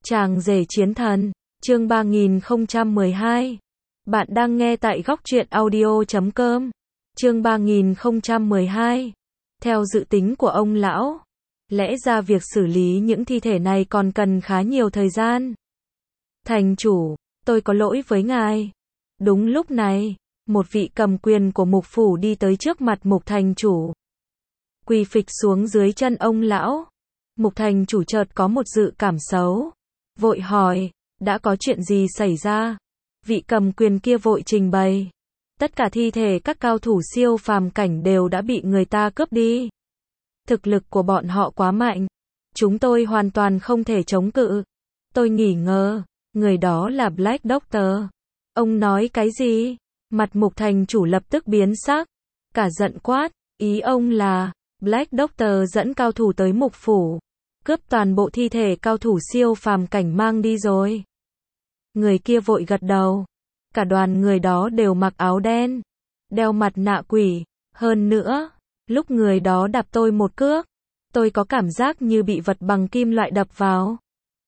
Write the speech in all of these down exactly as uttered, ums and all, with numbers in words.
Chàng rể chiến thần, chương ba nghìn không trăm mười hai. Bạn đang nghe tại góc truyện audio chấm com. Chương ba nghìn không trăm mười hai. Theo dự tính của ông lão, lẽ ra việc xử lý những thi thể này còn cần khá nhiều thời gian. Thành chủ, tôi có lỗi với ngài. Đúng lúc này, một vị cầm quyền của mục phủ đi tới trước mặt mục thành chủ. Quỳ phịch xuống dưới chân ông lão. Mục thành chủ chợt có một dự cảm xấu. Vội hỏi, đã có chuyện gì xảy ra? Vị cầm quyền kia vội trình bày. Tất cả thi thể các cao thủ siêu phàm cảnh đều đã bị người ta cướp đi. Thực lực của bọn họ quá mạnh. Chúng tôi hoàn toàn không thể chống cự. Tôi nghi ngờ, người đó là Black Doctor. Ông nói cái gì? Mặt mục thành chủ lập tức biến sắc. Cả giận quát, ý ông là, Black Doctor dẫn cao thủ tới mục phủ. Cướp toàn bộ thi thể cao thủ siêu phàm cảnh mang đi rồi. Người kia vội gật đầu. Cả đoàn người đó đều mặc áo đen, đeo mặt nạ quỷ. Hơn nữa, lúc người đó đạp tôi một cước, tôi có cảm giác như bị vật bằng kim loại đập vào.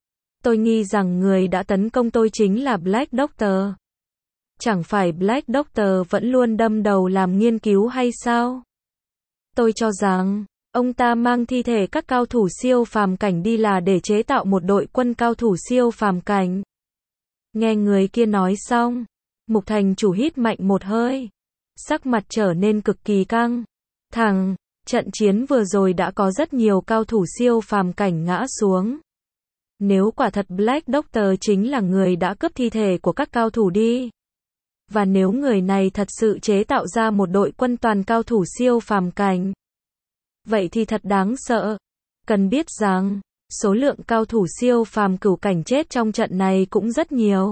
Tôi nghi rằng người đã tấn công tôi chính là Black Doctor. Chẳng phải Black Doctor vẫn luôn đâm đầu làm nghiên cứu hay sao? Tôi cho rằng, ông ta mang thi thể các cao thủ siêu phàm cảnh đi là để chế tạo một đội quân cao thủ siêu phàm cảnh. Nghe người kia nói xong, mục thành chủ hít mạnh một hơi. Sắc mặt trở nên cực kỳ căng thẳng. Trận chiến vừa rồi đã có rất nhiều cao thủ siêu phàm cảnh ngã xuống. Nếu quả thật Black Doctor chính là người đã cướp thi thể của các cao thủ đi, và nếu người này thật sự chế tạo ra một đội quân toàn cao thủ siêu phàm cảnh, vậy thì thật đáng sợ. Cần biết rằng, số lượng cao thủ siêu phàm cửu cảnh chết trong trận này cũng rất nhiều.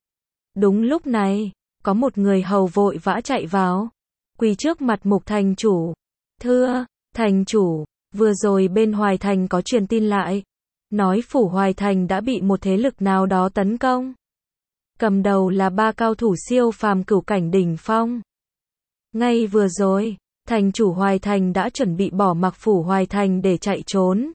Đúng lúc này, có một người hầu vội vã chạy vào, quỳ trước mặt mục thành chủ. Thưa, thành chủ, vừa rồi bên Hoài Thành có truyền tin lại, nói phủ Hoài Thành đã bị một thế lực nào đó tấn công. Cầm đầu là ba cao thủ siêu phàm cửu cảnh đỉnh phong. Ngay vừa rồi, thành chủ Hoài Thành đã chuẩn bị bỏ mặc phủ Hoài Thành để chạy trốn.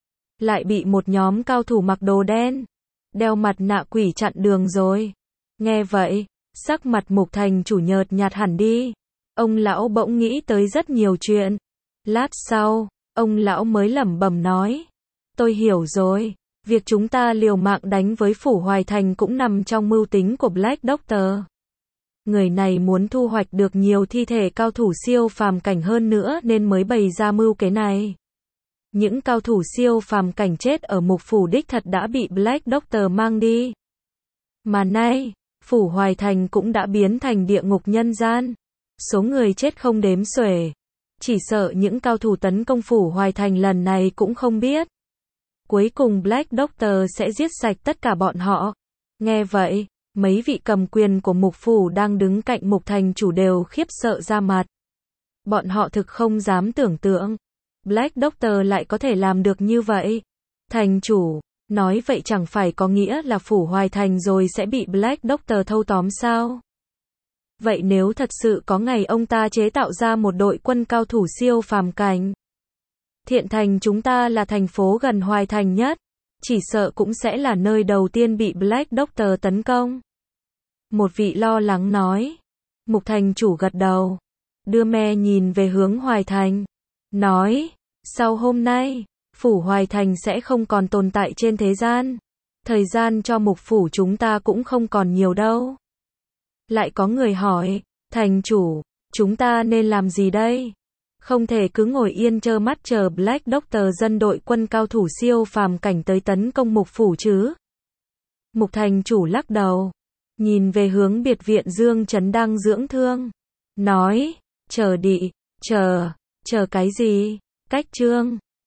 Lại bị một nhóm cao thủ mặc đồ đen, đeo mặt nạ quỷ chặn đường rồi. Nghe vậy, sắc mặt mục thành chủ nhợt nhạt hẳn đi. Ông lão bỗng nghĩ tới rất nhiều chuyện. Lát sau, ông lão mới lẩm bẩm nói. Tôi hiểu rồi, việc chúng ta liều mạng đánh với phủ Hoài Thành cũng nằm trong mưu tính của Black Doctor. Người này muốn thu hoạch được nhiều thi thể cao thủ siêu phàm cảnh hơn nữa nên mới bày ra mưu kế này. Những cao thủ siêu phàm cảnh chết ở mục phủ đích thật đã bị Black Doctor mang đi. Mà nay, phủ Hoài Thành cũng đã biến thành địa ngục nhân gian. Số người chết không đếm xuể. Chỉ sợ những cao thủ tấn công phủ Hoài Thành lần này cũng không biết. Cuối cùng Black Doctor sẽ giết sạch tất cả bọn họ. Nghe vậy, mấy vị cầm quyền của mục phủ đang đứng cạnh mục thành chủ đều khiếp sợ ra mặt. Bọn họ thực không dám tưởng tượng, Black Doctor lại có thể làm được như vậy. Thành chủ, nói vậy chẳng phải có nghĩa là phủ Hoài Thành rồi sẽ bị Black Doctor thâu tóm sao? Vậy nếu thật sự có ngày ông ta chế tạo ra một đội quân cao thủ siêu phàm cảnh, Thiện Thành chúng ta là thành phố gần Hoài Thành nhất, chỉ sợ cũng sẽ là nơi đầu tiên bị Black Doctor tấn công. Một vị lo lắng nói. Mục thành chủ gật đầu, đưa me nhìn về hướng Hoài Thành, nói, sau hôm nay, phủ Hoài Thành sẽ không còn tồn tại trên thế gian. Thời gian cho mục phủ chúng ta cũng không còn nhiều đâu. Lại có người hỏi, thành chủ, chúng ta nên làm gì đây? Không thể cứ ngồi yên trơ mắt chờ Black Doctor dân đội quân cao thủ siêu phàm cảnh tới tấn công mục phủ chứ? Mục thành chủ lắc đầu, nhìn về hướng biệt viện Dương Trấn đang dưỡng thương, nói, chờ đi, chờ, chờ cái gì? Cách trương,